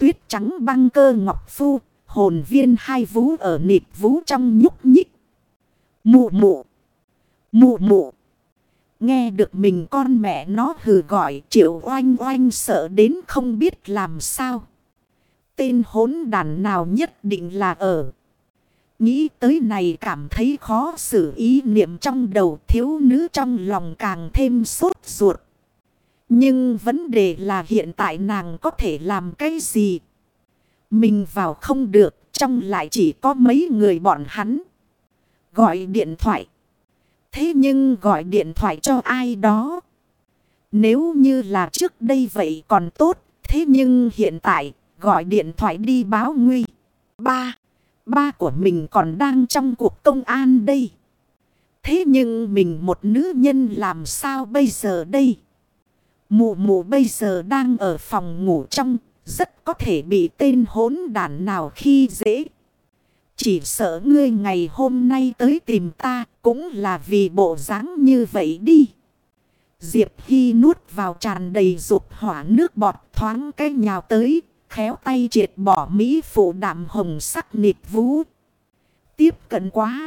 tuyết trắng băng cơ ngọc phu, hồn viên hai vú ở nịt vú trong nhúc nhích. Mụ mụ, mụ mụ. Nghe được mình con mẹ nó hừ gọi, Triệu Oanh Oanh sợ đến không biết làm sao. Tên hỗn đản nào nhất định là ở. Nghĩ tới này cảm thấy khó xử, ý niệm trong đầu thiếu nữ trong lòng càng thêm sốt ruột. Nhưng vấn đề là hiện tại nàng có thể làm cái gì? Mình vào không được, trong lại chỉ có mấy người bọn hắn. Gọi điện thoại. Thế nhưng gọi điện thoại cho ai đó? Nếu như là trước đây vậy còn tốt. Thế nhưng hiện tại gọi điện thoại đi báo nguy. Ba của mình còn đang trong cuộc công an đây. Thế nhưng mình một nữ nhân làm sao bây giờ đây? Mụ mụ bây giờ đang ở phòng ngủ trong. Rất có thể bị tên hỗn đản nào khi dễ. Chỉ sợ ngươi ngày hôm nay tới tìm ta cũng là vì bộ dáng như vậy đi. Diệp Hy nuốt vào tràn đầy dục hỏa nước bọt thoáng cái nhào tới. Khéo tay triệt bỏ mỹ phụ đạm hồng sắc nịt vú. Tiếp cận quá.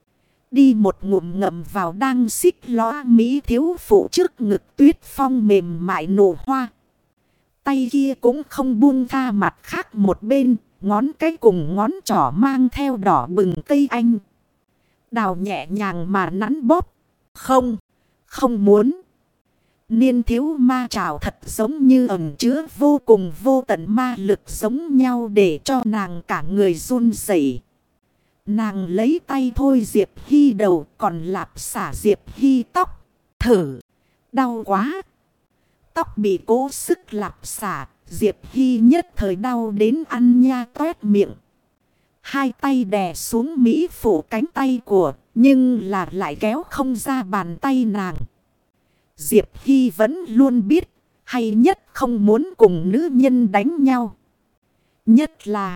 Đi một ngụm ngậm vào đang xích lóa mỹ thiếu phụ trước ngực Tuyết Phong mềm mại nổ hoa. Tay kia cũng không buông tha mặt khác một bên. Ngón cái cùng ngón trỏ mang theo đỏ bừng cây anh. Đào nhẹ nhàng mà nắn bóp. Không muốn. Niên thiếu ma trảo thật giống như ẩn chứa vô cùng vô tận ma lực giống nhau để cho nàng cả người run rẩy. Nàng lấy tay thôi Diệp Hy đầu còn lạp xả Diệp Hy tóc. Thử. Đau quá. Tóc bị cố sức lạp xả. Diệp Hy nhất thời đau đến ăn nha toét miệng. Hai tay đè xuống mỹ phụ cánh tay của. Nhưng là lại kéo không ra bàn tay nàng. Diệp Hy vẫn luôn biết. Hay nhất không muốn cùng nữ nhân đánh nhau. Nhất là.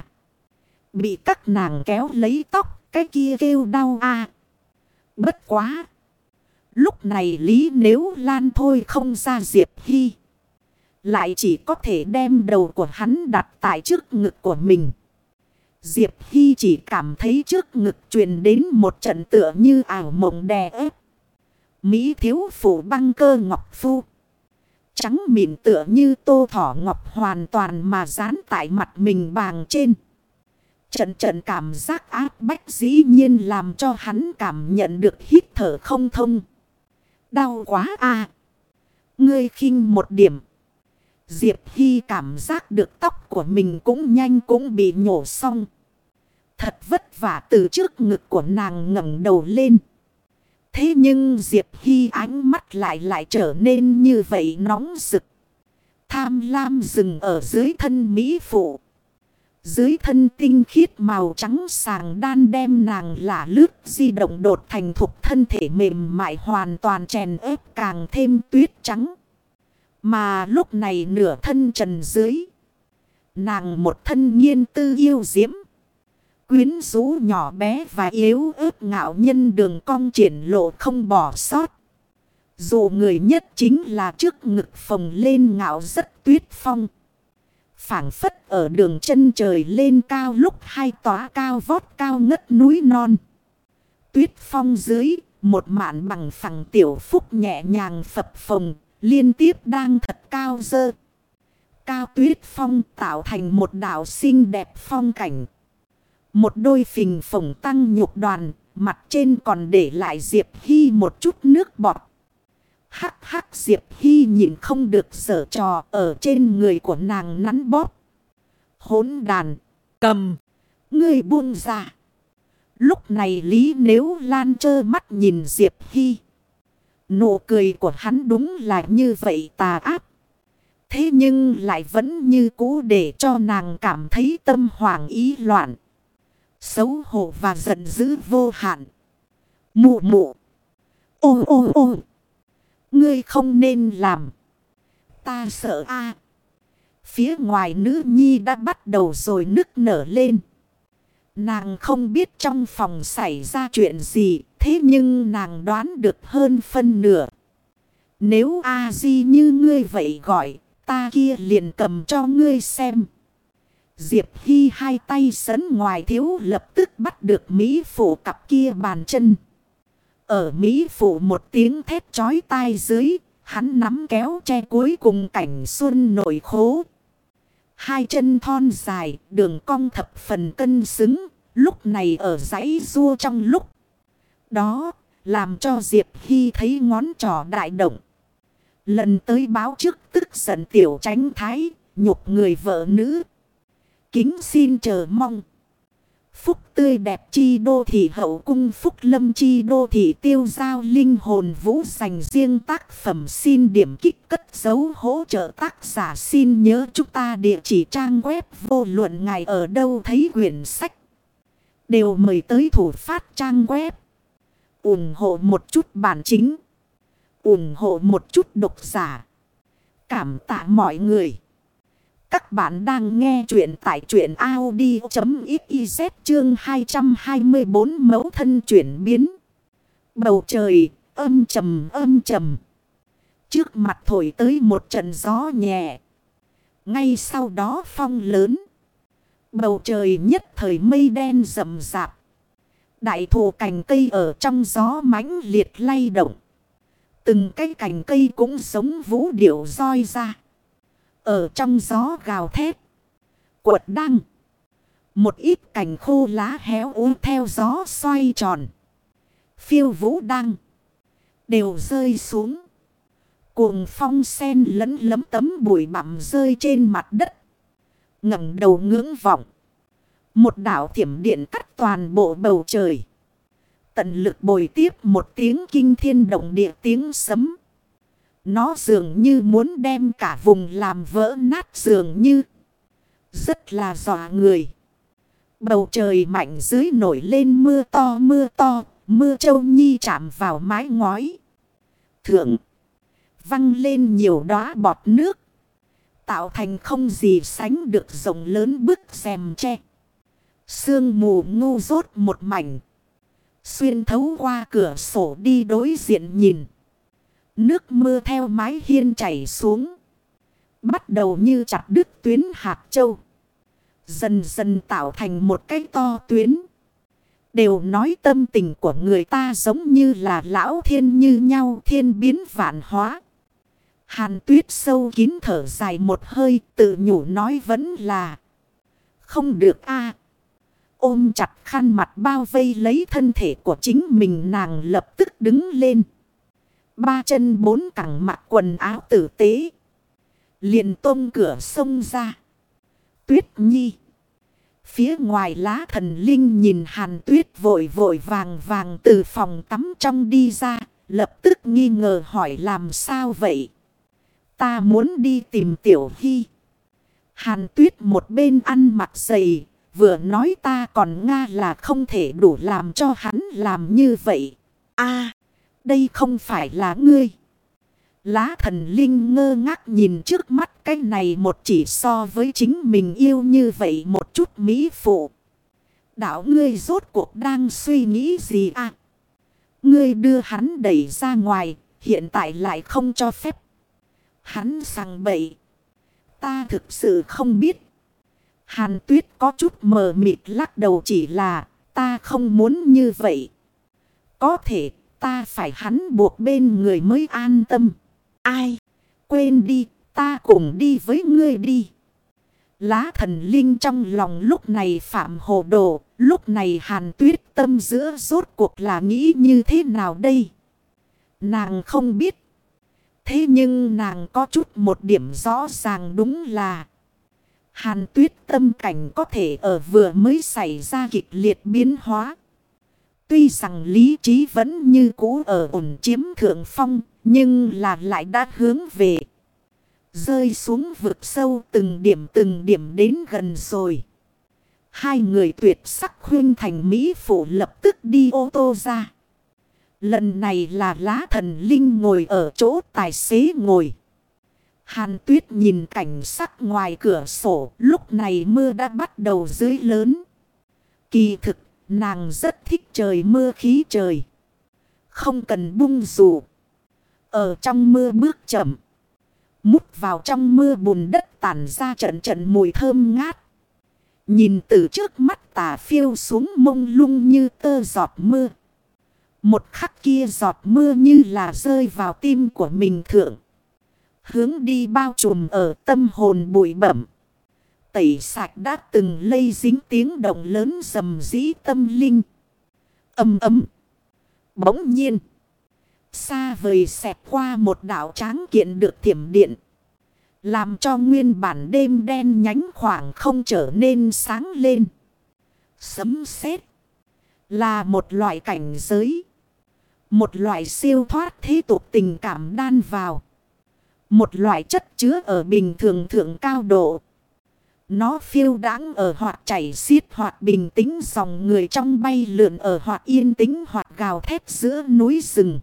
Bị các nàng kéo lấy tóc. Cái kia kêu đau a. Bất quá. Lúc này Lý Nếu Lan thôi không ra Diệp Hy. Lại chỉ có thể đem đầu của hắn đặt tại trước ngực của mình. Diệp Hy chỉ cảm thấy trước ngực truyền đến một trận tựa như ảo mộng đè ép. Mỹ thiếu phụ băng cơ ngọc phu. Trắng mịn tựa như tô thỏ ngọc hoàn toàn mà dán tại mặt mình bàng trên. Trận cảm giác áp bách dĩ nhiên làm cho hắn cảm nhận được hít thở không thông. Đau quá à. Ngươi khinh một điểm. Diệp Hy cảm giác được tóc của mình cũng nhanh cũng bị nhổ xong. Thật vất vả từ trước ngực của nàng ngẩng đầu lên. Thế nhưng Diệp Hy ánh mắt lại trở nên như vậy nóng rực. Tham lam dừng ở dưới thân mỹ phụ. Dưới thân tinh khiết màu trắng sàng đan đem nàng lả lướt di động đột thành thục thân thể mềm mại hoàn toàn chèn ép càng thêm tuyết trắng. Mà lúc này nửa thân trần dưới. Nàng một thân nhiên tư yêu diễm. Quyến rũ nhỏ bé và yếu ớt ngạo nhân đường cong triển lộ không bỏ sót. Dù người nhất chính là trước ngực phồng lên ngạo rất Tuyết Phong. Phảng phất ở đường chân trời lên cao lúc hai tóa cao vót cao ngất núi non. Tuyết Phong dưới, một mạn bằng phẳng tiểu phúc nhẹ nhàng phập phồng, liên tiếp đang thật cao dơ. Cao Tuyết Phong tạo thành một đảo xinh đẹp phong cảnh. Một đôi phình phồng tăng nhục đoàn, mặt trên còn để lại Diệp Hy một chút nước bọt. Hắc hắc Diệp Hy nhìn không được giở trò ở trên người của nàng nắn bóp. Hỗn đàn, cầm, ngươi buông ra. Lúc này Lý Nếu Lan trơ mắt nhìn Diệp Hy. Nụ cười của hắn đúng là như vậy tà ác. Thế nhưng lại vẫn như cũ để cho nàng cảm thấy tâm hoảng ý loạn. Xấu hổ và giận dữ vô hạn. Mụ mụ. Ô ô ô. Ngươi không nên làm. Ta sợ a. Phía ngoài nữ nhi đã bắt đầu rồi nức nở lên. Nàng không biết trong phòng xảy ra chuyện gì. Thế nhưng nàng đoán được hơn phân nửa. Nếu A-di như ngươi vậy gọi. Ta kia liền cầm cho ngươi xem. Diệp Hy hai tay sấn ngoài thiếu lập tức bắt được Mỹ Phụ cặp kia bàn chân. Ở Mỹ Phụ một tiếng thét chói tai dưới, hắn nắm kéo che cuối cùng cảnh xuân nội khố. Hai chân thon dài, đường cong thập phần cân xứng, lúc này ở dãy rua trong lúc đó, làm cho Diệp Hy thấy ngón trỏ đại động. Lần tới báo trước tức giận tiểu tránh thái, nhục người vợ nữ. Kính xin chờ mong. Phúc tươi đẹp chi đô thị hậu cung, phúc lâm chi đô thị tiêu giao linh hồn vũ, dành riêng tác phẩm xin điểm kích cất dấu hỗ trợ tác giả. Xin nhớ chúng ta địa chỉ trang web vô luận ngài ở đâu thấy quyển sách đều mời tới thủ phát trang web. Ủng hộ một chút bản chính, ủng hộ một chút độc giả. Cảm tạ mọi người. Các bạn đang nghe chuyện tại truyện audio.xyz chương 224 mẫu thân chuyển biến. Bầu trời âm trầm âm trầm. Trước mặt thổi tới một trận gió nhẹ. Ngay sau đó phong lớn. Bầu trời nhất thời mây đen rậm rạp. Đại thụ cành cây ở trong gió mãnh liệt lay động. Từng cái cành cây cũng giống vũ điệu roi ra. Ở trong gió gào thét, quật đăng. Một ít cành khô lá héo úa theo gió xoay tròn. Phiêu vũ đăng đều rơi xuống. Cuồng phong sen lẫn lấm tấm bụi bặm rơi trên mặt đất. Ngẩng đầu ngưỡng vọng. Một đạo thiểm điện cắt toàn bộ bầu trời. Tận lực bồi tiếp một tiếng kinh thiên động địa tiếng sấm. Nó dường như muốn đem cả vùng làm vỡ nát dường như. Rất là dọa người. Bầu trời mạnh dưới nổi lên mưa to mưa to. Mưa châu nhi chạm vào mái ngói. Thượng. Văng lên nhiều đóa bọt nước. Tạo thành không gì sánh được rộng lớn bức rèm tre. Sương mù ngu dốt một mảnh. Xuyên thấu qua cửa sổ đi đối diện nhìn. Nước mưa theo mái hiên chảy xuống. Bắt đầu như chặt đứt tuyến hạt châu. Dần dần tạo thành một cái to tuyến. Đều nói tâm tình của người ta giống như là lão thiên như nhau, thiên biến vạn hóa. Hàn Tuyết sâu kín thở dài một hơi, tự nhủ nói vẫn là không được a. Ôm chặt khăn mặt bao vây lấy thân thể của chính mình, nàng lập tức đứng lên. Ba chân bốn cẳng mặc quần áo tử tế. Liền tông cửa xông ra. Tuyết Nhi. Phía ngoài lá thần linh nhìn Hàn Tuyết vội vội vàng vàng từ phòng tắm trong đi ra. Lập tức nghi ngờ hỏi làm sao vậy? Ta muốn đi tìm Tiểu Hy. Hàn Tuyết một bên ăn mặc dày. Vừa nói ta còn Nga là không thể đủ làm cho hắn làm như vậy. A, đây không phải là ngươi. Lá thần linh ngơ ngác nhìn trước mắt cái này một chỉ so với chính mình yêu như vậy một chút mỹ phụ. Đạo ngươi rốt cuộc đang suy nghĩ gì à? Ngươi đưa hắn đẩy ra ngoài, hiện tại lại không cho phép. Hắn sằng bậy. Ta thực sự không biết. Hàn Tuyết có chút mờ mịt lắc đầu, chỉ là ta không muốn như vậy. Có thể ta phải hắn buộc bên người mới an tâm. Ai? Quên đi, ta cùng đi với ngươi đi. Lá thần linh trong lòng lúc này phạm hồ đồ. Lúc này Hàn Tuyết tâm giữa rốt cuộc là nghĩ như thế nào đây? Nàng không biết. Thế nhưng nàng có chút một điểm rõ ràng, đúng là Hàn Tuyết tâm cảnh có thể ở vừa mới xảy ra kịch liệt biến hóa. Tuy rằng lý trí vẫn như cũ ở ổn chiếm thượng phong, nhưng là lại đã hướng về rơi xuống vực sâu từng điểm đến gần rồi. Hai người tuyệt sắc khuyên thành mỹ phụ lập tức đi ô tô ra. Lần này là lá thần linh ngồi ở chỗ tài xế ngồi. Hàn Tuyết nhìn cảnh sắc ngoài cửa sổ, lúc này mưa đã bắt đầu dưới lớn. Kỳ thực, nàng rất thích trời mưa khí trời. Không cần bung dù. Ở trong mưa bước chậm. Mút vào trong mưa bùn đất tản ra trận trận mùi thơm ngát. Nhìn từ trước mắt tà phiêu xuống mông lung như tơ giọt mưa. Một khắc kia giọt mưa như là rơi vào tim của mình thượng. Hướng đi bao trùm ở tâm hồn bụi bẩm. Tẩy sạch đã từng lây dính tiếng động lớn rầm rĩ tâm linh. Âm ấm. Bỗng nhiên. Xa vời xẹt qua một đảo tráng kiện được thiểm điện. Làm cho nguyên bản đêm đen nhánh khoảng không trở nên sáng lên. Sấm sét là một loại cảnh giới. Một loại siêu thoát thế tục tình cảm đan vào. Một loại chất chứa ở bình thường thượng cao độ. Nó phiêu đãng ở hoặc chảy xiết hoặc bình tĩnh dòng người trong bay lượn ở hoặc yên tĩnh hoặc gào thét giữa núi rừng.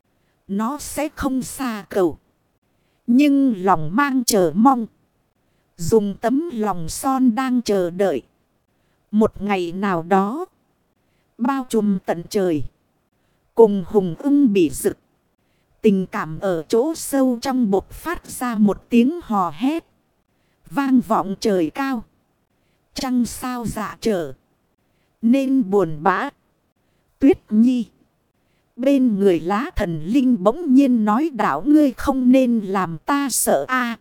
Nó sẽ không xa cầu. Nhưng lòng mang chờ mong. Dùng tấm lòng son đang chờ đợi. Một ngày nào đó. Bao trùm tận trời. Cùng hùng ưng bị rực. Tình cảm ở chỗ sâu trong bộc phát ra một tiếng hò hét. Vang vọng trời cao. Trăng sao dạ trở. Nên buồn bã. Tuyết Nhi. Bên người lá thần linh bỗng nhiên nói đạo ngươi không nên làm ta sợ a.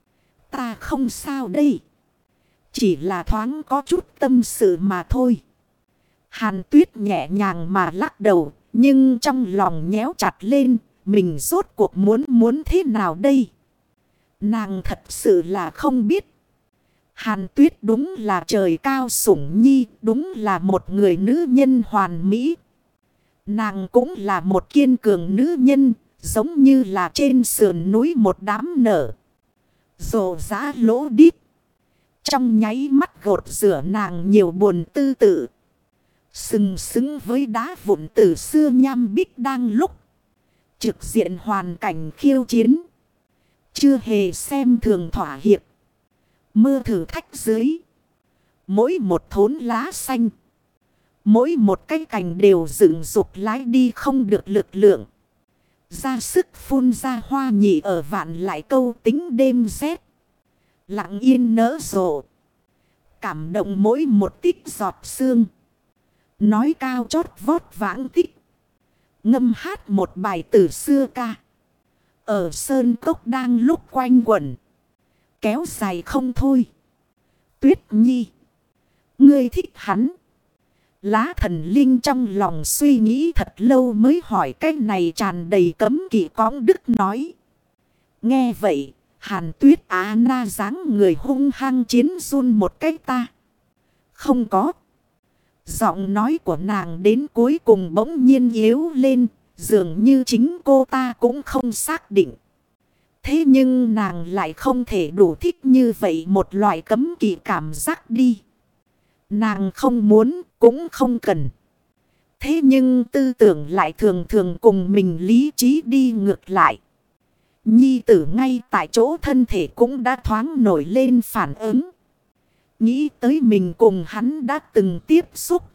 Ta không sao đây. Chỉ là thoáng có chút tâm sự mà thôi. Hàn Tuyết nhẹ nhàng mà lắc đầu. Nhưng trong lòng nhéo chặt lên. Mình rốt cuộc muốn thế nào đây? Nàng thật sự là không biết. Hàn Tuyết đúng là trời cao sủng nhi. Đúng là một người nữ nhân hoàn mỹ. Nàng cũng là một kiên cường nữ nhân. Giống như là trên sườn núi một đám nở. Rồ rã lỗ đít. Trong nháy mắt gột rửa nàng nhiều buồn tư tự. Sừng sững với đá vụn từ xưa nham bích đang lúc. Trực diện hoàn cảnh khiêu chiến. Chưa hề xem thường thỏa hiệp. Mưa thử thách dưới. Mỗi một thốn lá xanh. Mỗi một cái cành đều dựng dục lái đi không được lực lượng. Ra sức phun ra hoa nhị ở vạn lại câu tính đêm rét. Lặng yên nở rộ. Cảm động mỗi một tích giọt sương. Nói cao chót vót vãng tích. Ngâm hát một bài từ xưa ca. Ở sơn cốc đang lúc quanh quẩn. Kéo dài không thôi. Tuyết Nhi. Ngươi thích hắn. Lá thần linh trong lòng suy nghĩ thật lâu mới hỏi cái này tràn đầy cấm kỵ cõng đức nói. Nghe vậy, Hàn Tuyết á na dáng người hung hăng chiến run một cái ta. Không có. Giọng nói của nàng đến cuối cùng bỗng nhiên yếu lên, dường như chính cô ta cũng không xác định. Thế nhưng nàng lại không thể đủ thích như vậy một loại cấm kỵ cảm giác đi. Nàng không muốn, cũng không cần. Thế nhưng tư tưởng lại thường thường cùng mình lý trí đi ngược lại. Nhi tử ngay tại chỗ thân thể cũng đã thoáng nổi lên phản ứng. Nghĩ tới mình cùng hắn đã từng tiếp xúc.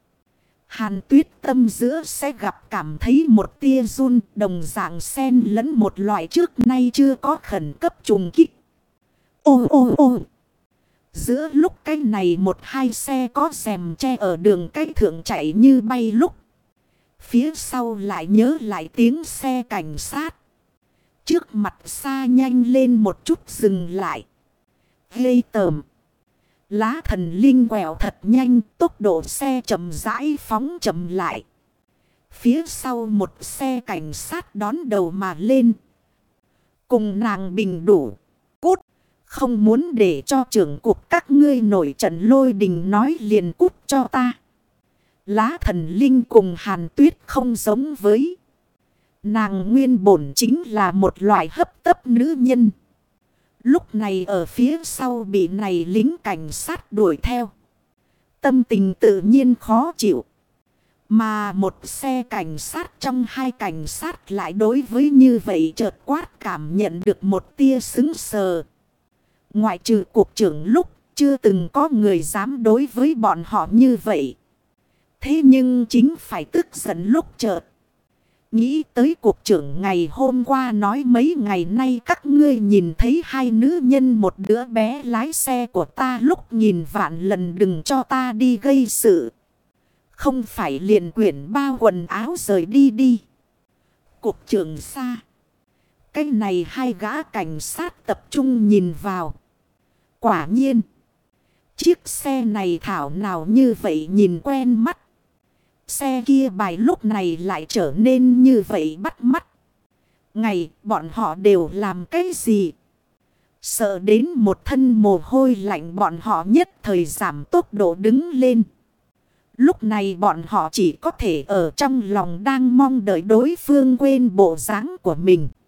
Hàn Tuyết tâm giữa sẽ gặp cảm thấy một tia run đồng dạng xen lẫn một loại trước nay chưa có khẩn cấp trùng kích. Ô ô ô! Giữa lúc cái này một hai xe có rèm che ở đường cái thượng chạy như bay lúc. Phía sau lại nhớ lại tiếng xe cảnh sát. Trước mặt xa nhanh lên một chút dừng lại. Ghê tởm. Lá thần linh quẹo thật nhanh, tốc độ xe chậm rãi phóng chậm lại. Phía sau một xe cảnh sát đón đầu mà lên. Cùng nàng bình đủ. Cút, không muốn để cho trưởng cuộc các ngươi nổi trận lôi đình nói liền cút cho ta. Lá thần linh cùng Hàn Tuyết không giống với. Nàng nguyên bổn chính là một loại hấp tấp nữ nhân. Lúc này ở phía sau bị này lính cảnh sát đuổi theo. Tâm tình tự nhiên khó chịu. Mà một xe cảnh sát trong hai cảnh sát lại đối với như vậy chợt quát cảm nhận được một tia sững sờ. Ngoại trừ cục trưởng lúc chưa từng có người dám đối với bọn họ như vậy. Thế nhưng chính phải tức giận lúc chợt. Nghĩ tới cuộc trưởng ngày hôm qua nói mấy ngày nay các ngươi nhìn thấy hai nữ nhân một đứa bé lái xe của ta lúc nhìn vạn lần đừng cho ta đi gây sự. Không phải liền quyển bao quần áo rời đi đi. Cục trưởng xa. Cái này hai gã cảnh sát tập trung nhìn vào. Quả nhiên. Chiếc xe này thảo nào như vậy nhìn quen mắt. Xe kia bài lúc này lại trở nên như vậy bắt mắt. Ngày bọn họ đều làm cái gì? Sợ đến một thân mồ hôi lạnh bọn họ nhất thời giảm tốc độ đứng lên. Lúc này bọn họ chỉ có thể ở trong lòng đang mong đợi đối phương quên bộ dáng của mình.